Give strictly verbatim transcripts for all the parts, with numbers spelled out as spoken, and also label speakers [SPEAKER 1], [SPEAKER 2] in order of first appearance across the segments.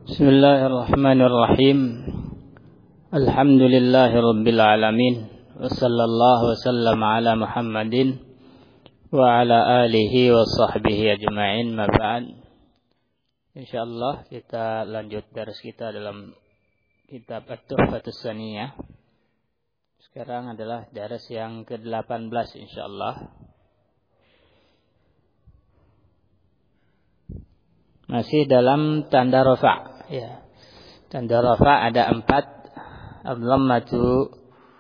[SPEAKER 1] Bismillahirrahmanirrahim. Alhamdulillahi alamin. Wa sallallahu wasallam ala Muhammadin wa ala alihi wa sahbihi ajma'in. Ma ba'd. Insyaallah kita lanjut daras kita dalam kitab At-Tuhfatus Saniyah. Sekarang adalah daras yang ke delapan belas insyaallah. Masih dalam tanda rafa'. Ya. Tanda rafa' ada empat. Al-dhammatu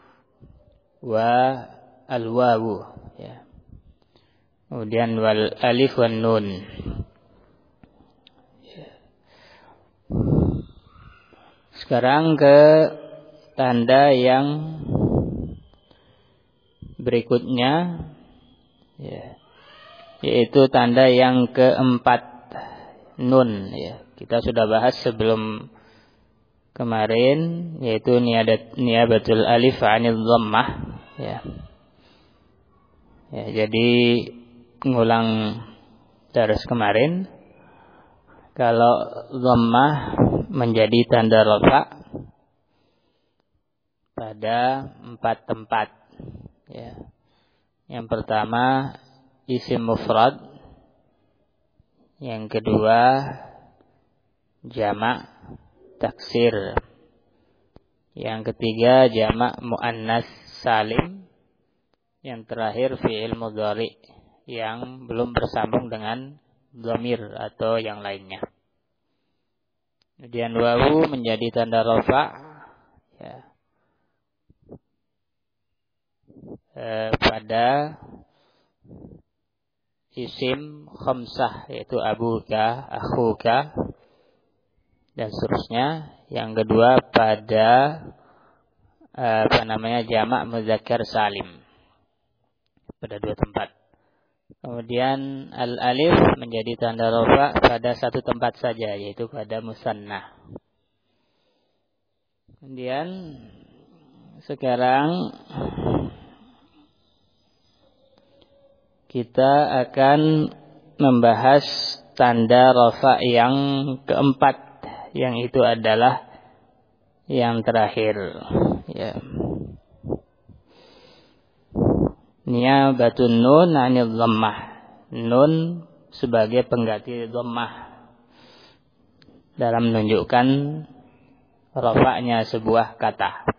[SPEAKER 1] wa al-wawu. Ya. Kemudian wal alif wan nun. Ya. Sekarang ke tanda yang berikutnya. Ya. Yaitu tanda yang keempat. Nun, ya. Kita sudah bahas sebelum kemarin, yaitu niadat niabatul alif 'anil dhammah, ya. Ya, jadi ngulang terus kemarin, kalau dhammah menjadi tanda rafa pada empat tempat, ya. Yang pertama isim mufrad. Yang kedua jamak taksir. Yang ketiga jamak muannas salim. Yang terakhir fi'il mudhari yang belum bersambung dengan dhamir atau yang lainnya. Kemudian wawu menjadi tanda rafa', ya. E, pada isim khamsah, yaitu abuka, akhuka, dan seterusnya. Yang kedua pada apa namanya jamak muzakkar salim pada dua tempat. Kemudian al-alif menjadi tanda rafa' pada satu tempat saja, yaitu pada musanna. Kemudian sekarang kita akan membahas tanda rafa' yang keempat, yang itu adalah yang terakhir, ya. Niyabatun nun 'anil dhammah. Nun sebagai pengganti dhammah dalam menunjukkan rafa'nya sebuah kata.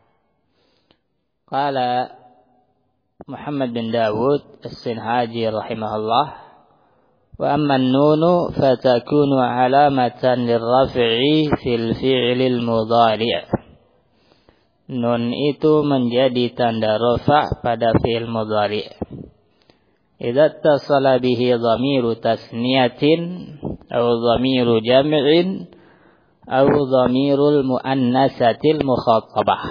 [SPEAKER 1] Qala Muhammad bin Dawud As-Sinhaji rahimahullah, wa amma an-nunu fatakunu alamatan lirraf'i fil fi'lil mudhari'. Nun itu menjadi tanda rafa' pada fi'il mudhari'. Idza ittasala bihi dhamiru tasniyatin aw dhamiru jam'in aw dhamirul muannasatil mukhatabah.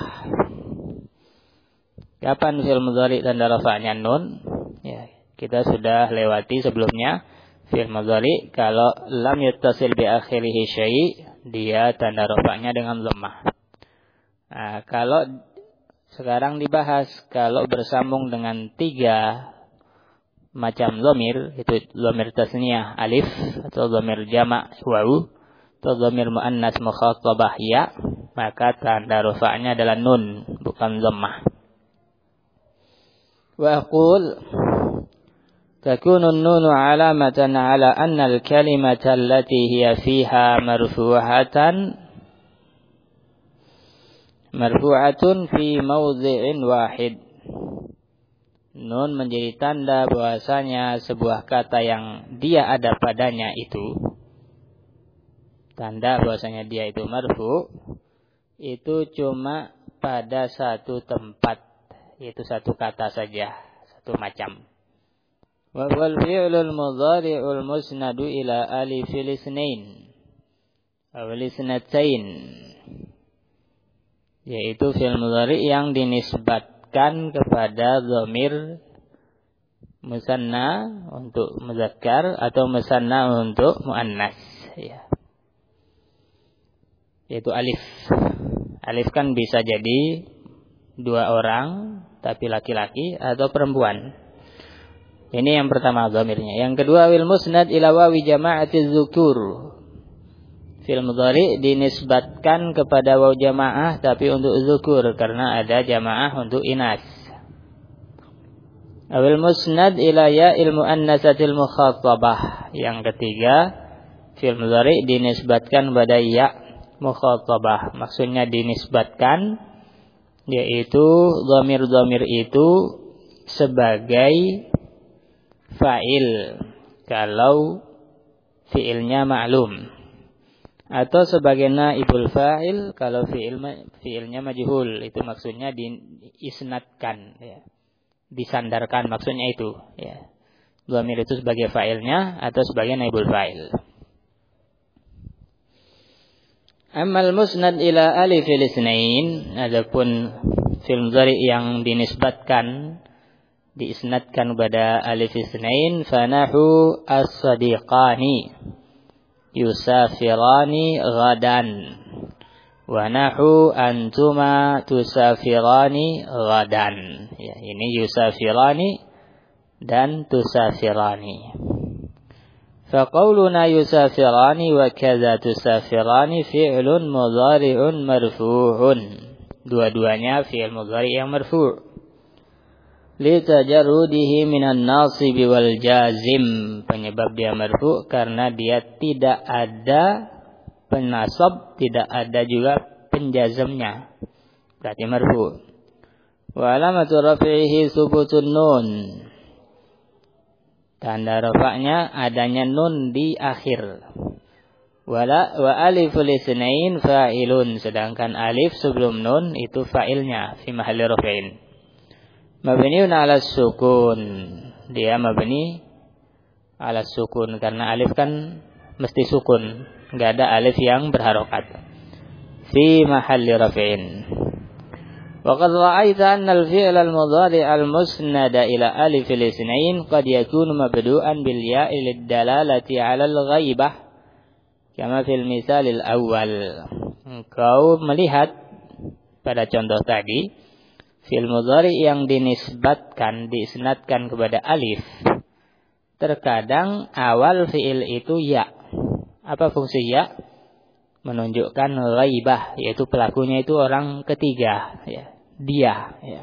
[SPEAKER 1] Kapan fi'il mudhari' tanda rafa'nya nun? Ya, kita sudah lewati sebelumnya. Fi'il mudhari' kalau lam yattasil bi akhirih syai', dia tanda rafa'nya dengan dhammah. Nah, kalau sekarang dibahas kalau bersambung dengan tiga macam dhamir, itu dhamir tasniyah alif atau dhamir jama' wawu atau dhamir muannas mukhatabah ya, maka tanda rafa'nya adalah nun, bukan dhammah. Wa aqul takunu an-nunu 'alamatan 'ala anna al-kalimata allati hiya fiha marfu'atan marfu'atun fi mawdhi'in wahid. Nun menjadi tanda bahwasanya sebuah kata yang dia ada padanya itu, tanda bahwasanya dia itu marfu', itu cuma pada satu tempat, yaitu satu kata saja, satu macam. Wa wal fi'lul mudhari'ul musnadu ila alifil isnain aw lisnatain, yaitu fi'il mudhari' yang dinisbatkan kepada dhamir musanna untuk muzakkar atau musanna untuk muannas, ya. Yaitu alif. Alif kan bisa jadi dua orang tapi laki-laki atau perempuan. Ini yang pertama dhamirnya. Yang kedua wil musnad ila wawi jama'atiz dzukur, Fi'il mudhari dinisbatkan kepada waw jamaah tapi untuk zukur karena ada jamaah untuk inas. Awil musnad ila ya'il muannatsatil mukhatabah. Yang ketiga, fi'il mudhari dinisbatkan pada ya mukhatabah. Maksudnya dinisbatkan yaitu dhamir-dhamir itu sebagai fa'il kalau fi'ilnya ma'lum, atau sebagai naibul fa'il kalau fi'il fi'ilnya majhul. Itu maksudnya diisnadkan, ya, disandarkan, maksudnya itu, ya. Dhamir itu sebagai fa'ilnya atau sebagai naibul fa'il. Amal musnad ila alifil isnain, adapun fi'il mudhari yang dinisbatkan diisnadkan pada alif isnain, fanahu as-sadiqani yusafirani ghadan wa nahu antuma tusafirani ghadan. Ya, ini yusafirani dan tusafirani. Faqauluna yusafirani wa kadza tusafirani fi'lun mudhari'un marfu'un. Dua-duanya fi'il mudhari yang marfu'. Li tajarrudihi minan nasib wal jazim. Penyebab dia marfu' karena dia tidak ada penasab, tidak ada juga penjazmnya. Berarti marfu'. Wa alamatu raf'ihi subutun nun. Tanda rafa'nya adanya nun di akhir. Wala wa aliful isnain fa'ilun, sedangkan alif sebelum nun itu fa'ilnya fi mahalli raf'in. Mabniun 'ala sukun. Dia mabni 'ala sukun karena alif kan mesti sukun, enggak ada alif yang berharokat. Fi mahalli raf'in. وقد رأيت أن الفعل المضارع المسند إلى ألف الاثنين قد يكون مبدوءا بالياء للدلالة على الغيبة كما في المثال الأول. Engkau melihat pada contoh tadi, fi'il mudhari yang dinisbatkan, diisnadkan kepada alif, terkadang awal fi'il itu ya. Apa fungsi ya? Menunjukkan ghaibah, yaitu pelakunya itu orang ketiga, ya, dia, ya.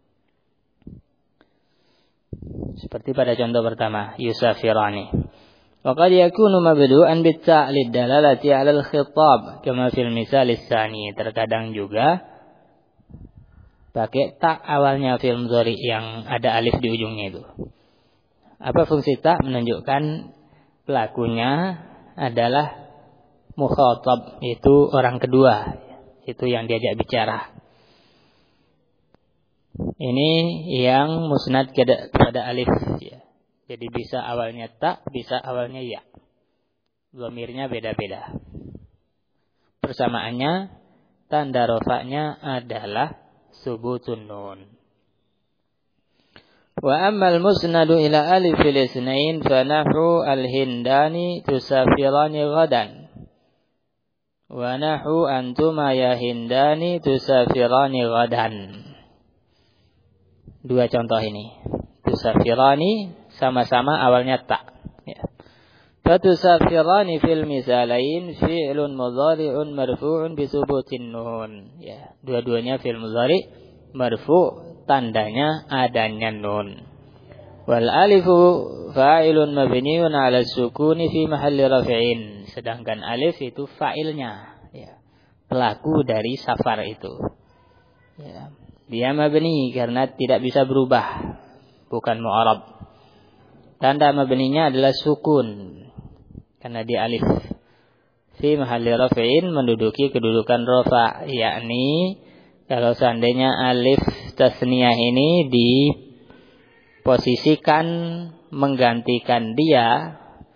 [SPEAKER 1] Seperti pada contoh pertama, yusafirani. Wa qad yakunu mabdu'an bit-ta' lid-dalalati 'ala al-khitab kama fil misal ats-tsani. Terkadang juga pakai ta awalnya fi'il mudhari yang ada alif di ujungnya itu. Apa fungsi ta? Menunjukkan pelakunya adalah mukhatab, itu orang kedua, itu yang diajak bicara. Ini yang musnad kepada alif, ya. Jadi bisa awalnya ta, bisa awalnya ya. Dhamirnya beda-beda. Persamaannya tanda rafa'nya adalah subutun nun. Wa ammal musnadu ila alifil isnain fa nahru al-hindani tusafirani ghadan. Wa nahu antuma ya hindani tusafirani ghadan. Dua contoh ini. Tusafirani sama-sama awalnya ta. Ya. Fatusafirani fil misalain fi'lun mudhari'un marfu'un bi subutin nun. Ya, dua-duanya fi'il mudhari marfu', tandanya adanya nun. Wal alifu fa'ilun mabniun 'ala sukuni fi mahalli raf'in. Sedangkan alif itu fa'ilnya, ya, pelaku dari safar itu. Ya, dia mabni karena tidak bisa berubah, bukan mu'arab. Tanda mabninya adalah sukun karena dia alif. Fi mahalli raf'in, menduduki kedudukan rafa', yakni kalau seandainya alif tasniyah ini diposisikan menggantikan dia,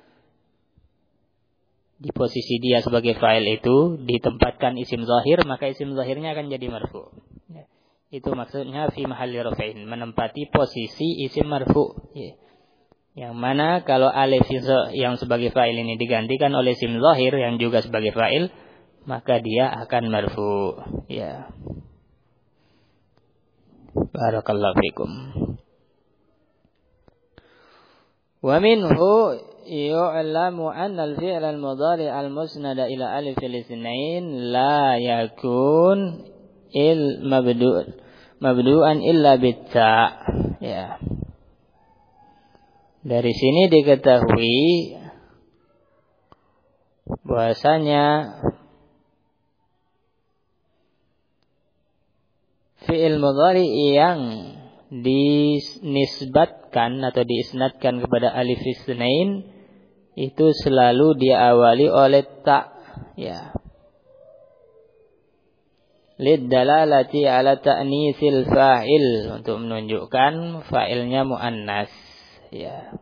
[SPEAKER 1] di posisi dia sebagai fa'il itu ditempatkan isim zahir, maka isim zahirnya akan jadi marfu'. Ya. Itu maksudnya fi mahalli raf'in, menempati posisi isim marfu'. Ya. Yang mana kalau alif yang sebagai fa'il ini digantikan oleh isim zahir yang juga sebagai fa'il, maka dia akan marfu'. Ya. Barakallahu fikum. Wa minhu yu'lamu anna al-fi'l al-mudhari' al-musnad ila alif al-itsnain la yakun il mabdu' mabdu'an illa bit-ta. Ya. Dari sini diketahui bahwasanya fi'il mudhari yang dinisbatkan atau diisnadkan kepada alif itsnain itu selalu diawali oleh ta, ya. Liddalalati ala ta'nisil fa'il, untuk menunjukkan fa'ilnya muannas, ya.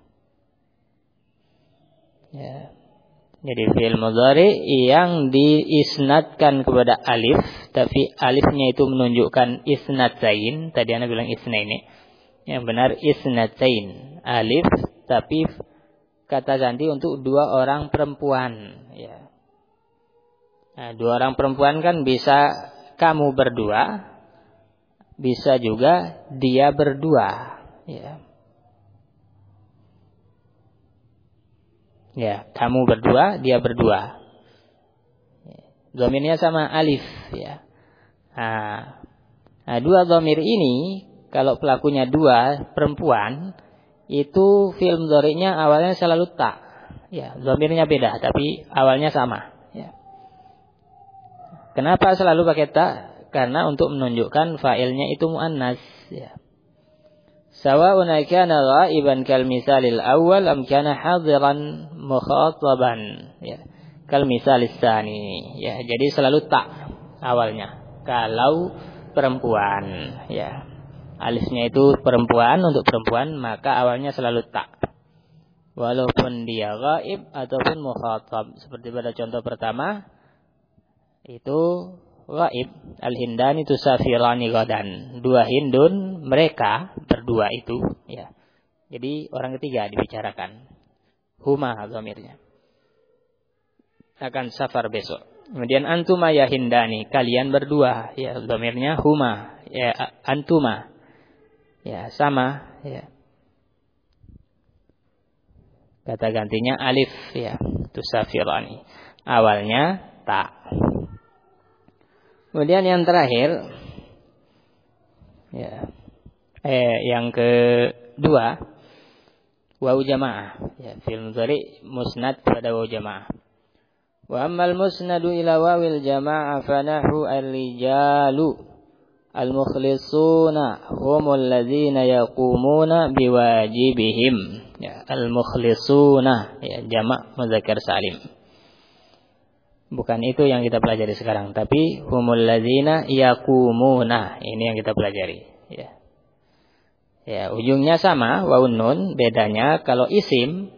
[SPEAKER 1] Ya. Jadi fi'il mudhari yang diisnadkan kepada alif, tapi alifnya itu menunjukkan isnatain. Tadi Anda bilang isnaini. Yang benar isnatain. Alif, tapi kata ganti untuk dua orang perempuan. Ya. Nah, dua orang perempuan kan bisa kamu berdua, bisa juga dia berdua. Ya. Ya, kamu berdua, dia berdua. Dhamirnya sama alif, ya. Nah, nah dua dhamir ini kalau pelakunya dua perempuan, itu fi'il mudhari'nya awalnya selalu ta. Ya, dhamirnya beda tapi awalnya sama, ya. Kenapa selalu pakai ta? Karena untuk menunjukkan fa'ilnya itu muannas, ya. Sawa'un kana ghaiban kal misalil awal am kana hadiran mukhataban, ya. Kal misalis tsani, ya. Jadi selalu ta awalnya kalau perempuan, ya. Alifnya itu perempuan, untuk perempuan maka awalnya selalu ta. Walaupun dia ghaib ataupun mukhatab, seperti pada contoh pertama itu ghaib, al-hindani tusafirani ghadan. Dua hindun, mereka berdua itu, ya. Jadi orang ketiga dibicarakan. Huma dhamirnya. Akan safar besok. Kemudian antuma ya hindani, kalian berdua, ya. Dhamirnya huma, ya, antuma. Ya, sama, ya. Kata gantinya alif, ya. Tusafirani. Awalnya ta. Kemudian yang terakhir, ya, eh yang kedua, wawu jamaah, ya, fi'il mudhari musnad pada wawu jamaah. Wa ammal musnadu ila wawil jamaah fanahu ar-rijalu al-mukhlisuna humul ladzina yaqumuna biwajibihim, ya, al-mukhlisuna, ya, jamak muzakkar salim. Bukan itu yang kita pelajari sekarang, tapi humul ladzina yaqumuna, ini yang kita pelajari, ya. Ya, ujungnya sama, waun nun, bedanya kalau isim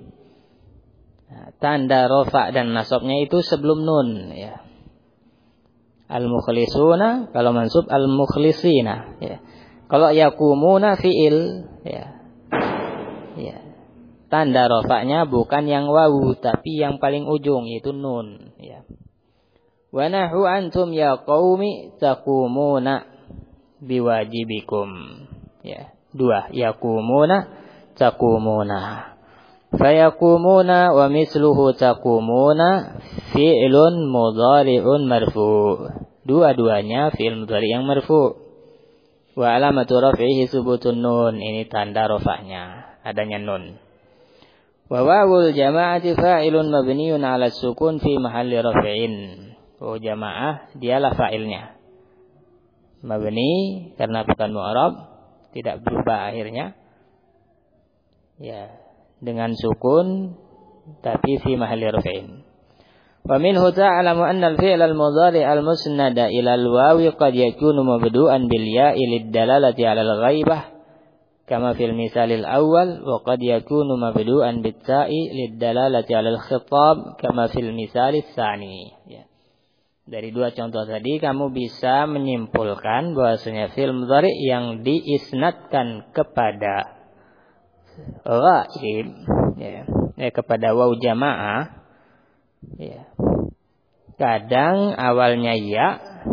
[SPEAKER 1] tanda rofa dan nasabnya itu sebelum nun, ya. Al-mukhlisuna, kalau mansub al-mukhlisina, ya. Kalau yaqumuna fi'il, ya. Ya. Tanda rofa'nya bukan yang wawu, tapi yang paling ujung, yaitu nun, ya. Wa nahu antum ya qaumi taqumuna biwajibikum, ya. Dua, yaqumuna taqumuna. Fayaqumuna wa misluhu taqumuna fi'lun mudhari'un marfu'. Dua-duanya fi'il mudhari' yang marfu'. Wa alamatu raf'ihi subutun nun, ini tanda rofa'nya, adanya nun. Wa wawul jama'ati fa'ilun mabniun 'ala sukun fi mahalli raf'in. Oh, jamaah dialah fa'ilnya. Mabni karena bukan mu'rab, tidak berubah akhirnya. Ya, dengan sukun tapi fi mahalli raf'in. Wa minhu ta'lamu anna al-fi'l al-mudhari' al-musnada ila al-wawi qad yakunu mabdu'an bil ya'i lid-dalalati 'ala al-ghaibah kama fil misalil awal, wa qad yakunu mabdu'an bit-ta'i lid-dalalati 'ala al-khitab kama fil misalis tsani, ya. Dari dua contoh tadi kamu bisa menyimpulkan bahwasanya fi'il mudhari' yang diisnadkan kepada ghaib, ya, eh, kepada wawu jamaah, ya. Kadang awalnya ya.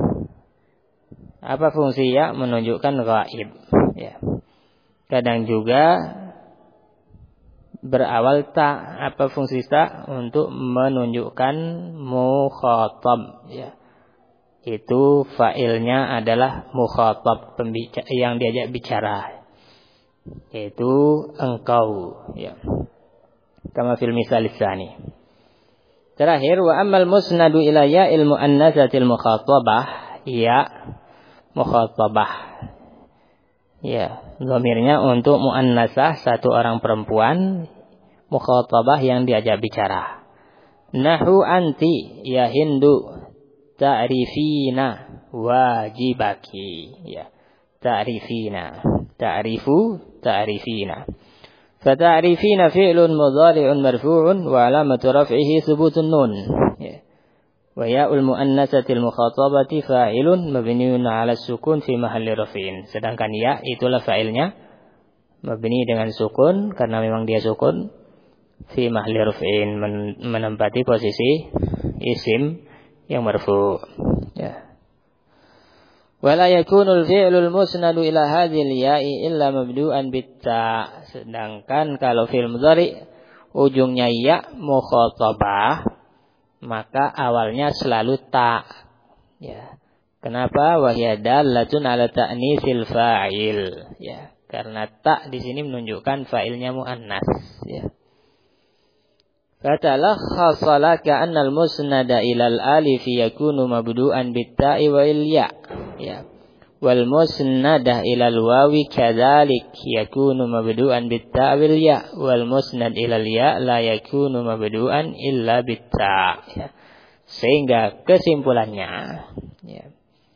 [SPEAKER 1] Apa fungsi ya? Menunjukkan ghaib, ya. Kadang juga berawal ta. Apa fungsi ta? Untuk menunjukkan mukhatab, ya. Itu fa'ilnya adalah mukhatab, pembicara, yang diajak bicara, yaitu engkau, ya. Kama fil misal tsani. Terakhir, wa ammal musnadu ila ya'il muannatsatil mukhatabah, ya mukhatabah, ya, dhamirnya untuk muannasah, satu orang perempuan, mukhatabah yang diajak bicara. Nahu anti ya Hindu ta'rifina wajibaki, ya. Ta'rifina, ta'rifu, ta'rifina. Fata'rifina fi'lun mudhari'un marfu'un wa 'alamatu raf'ihi thubutun nun, ya. Wa ya'ul muannatsatil mukhatabati fa'ilun mabniun 'ala sukun fi mahalli raf'in. Sedangkan ya itulah fa'ilnya mabni dengan sukun karena memang dia sukun, fi mahalli raf'in, menempati posisi isim yang marfu', ya. Wala yakunul fi'lul musnadu ila hadhil ya'i illa mabdu'an bitta. Sedangkan kalau fi'il mudhari ujungnya ya mukhatabah, maka awalnya selalu ta, ya. Kenapa? Wa hiya dallatun ala ta'nisil fa'il, ya. Karena ta di sini menunjukkan fa'ilnya muannas, ya. Fatalakhasa laka anna al-musnada ila al-alif yakunu mabdu'an bit-ta'i wa il-ya', ya. Wal musnadah ila al-wawi kadzalik yakunu mabdu'an bit-ta'i wal ya', wal musnad ila al-ya' la yakunu mabdu'an illa bit-ta', ya. Sehingga kesimpulannya, ya,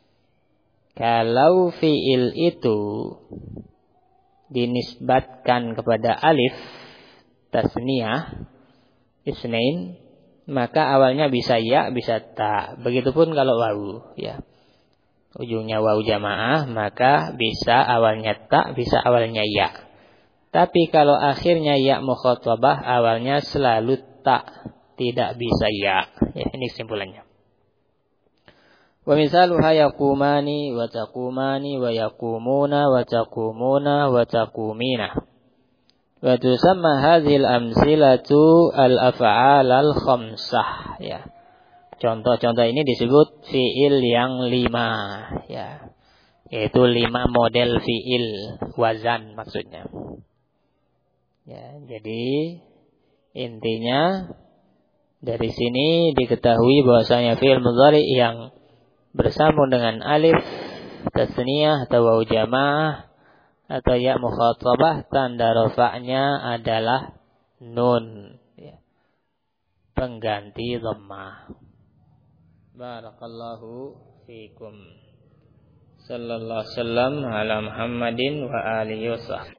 [SPEAKER 1] kalau fi'il itu dinisbatkan kepada alif tasniyah isnain, maka awalnya bisa ya, bisa ta. Begitupun kalau wawu, ya. Ujungnya wawu jamaah, maka bisa awalnya ta, bisa awalnya ya. Tapi kalau akhirnya ya mukhatabah, awalnya selalu ta, tidak bisa ya. Ya, ini kesimpulannya. Wa misaluha yaqumani wa taqumani wa yaqumuna wa taqumuna wa taqumina. Wa tusamma hadhil amsilatu al-af'al al-khamsah, ya. Contoh-contoh ini disebut fi'il yang lima, ya. Yaitu lima model fi'il, wazan maksudnya. Ya, jadi intinya dari sini diketahui bahwasanya fi'il mudhari yang bersambung dengan alif tasniyah atau wawu jamaah atau ya mukhatabah, tanda rafa'nya adalah nun, ya. Pengganti dhammah. Barakallahu fiikum. Sallallahu alaihi wasallam ala Muhammadin wa alihi wasallam.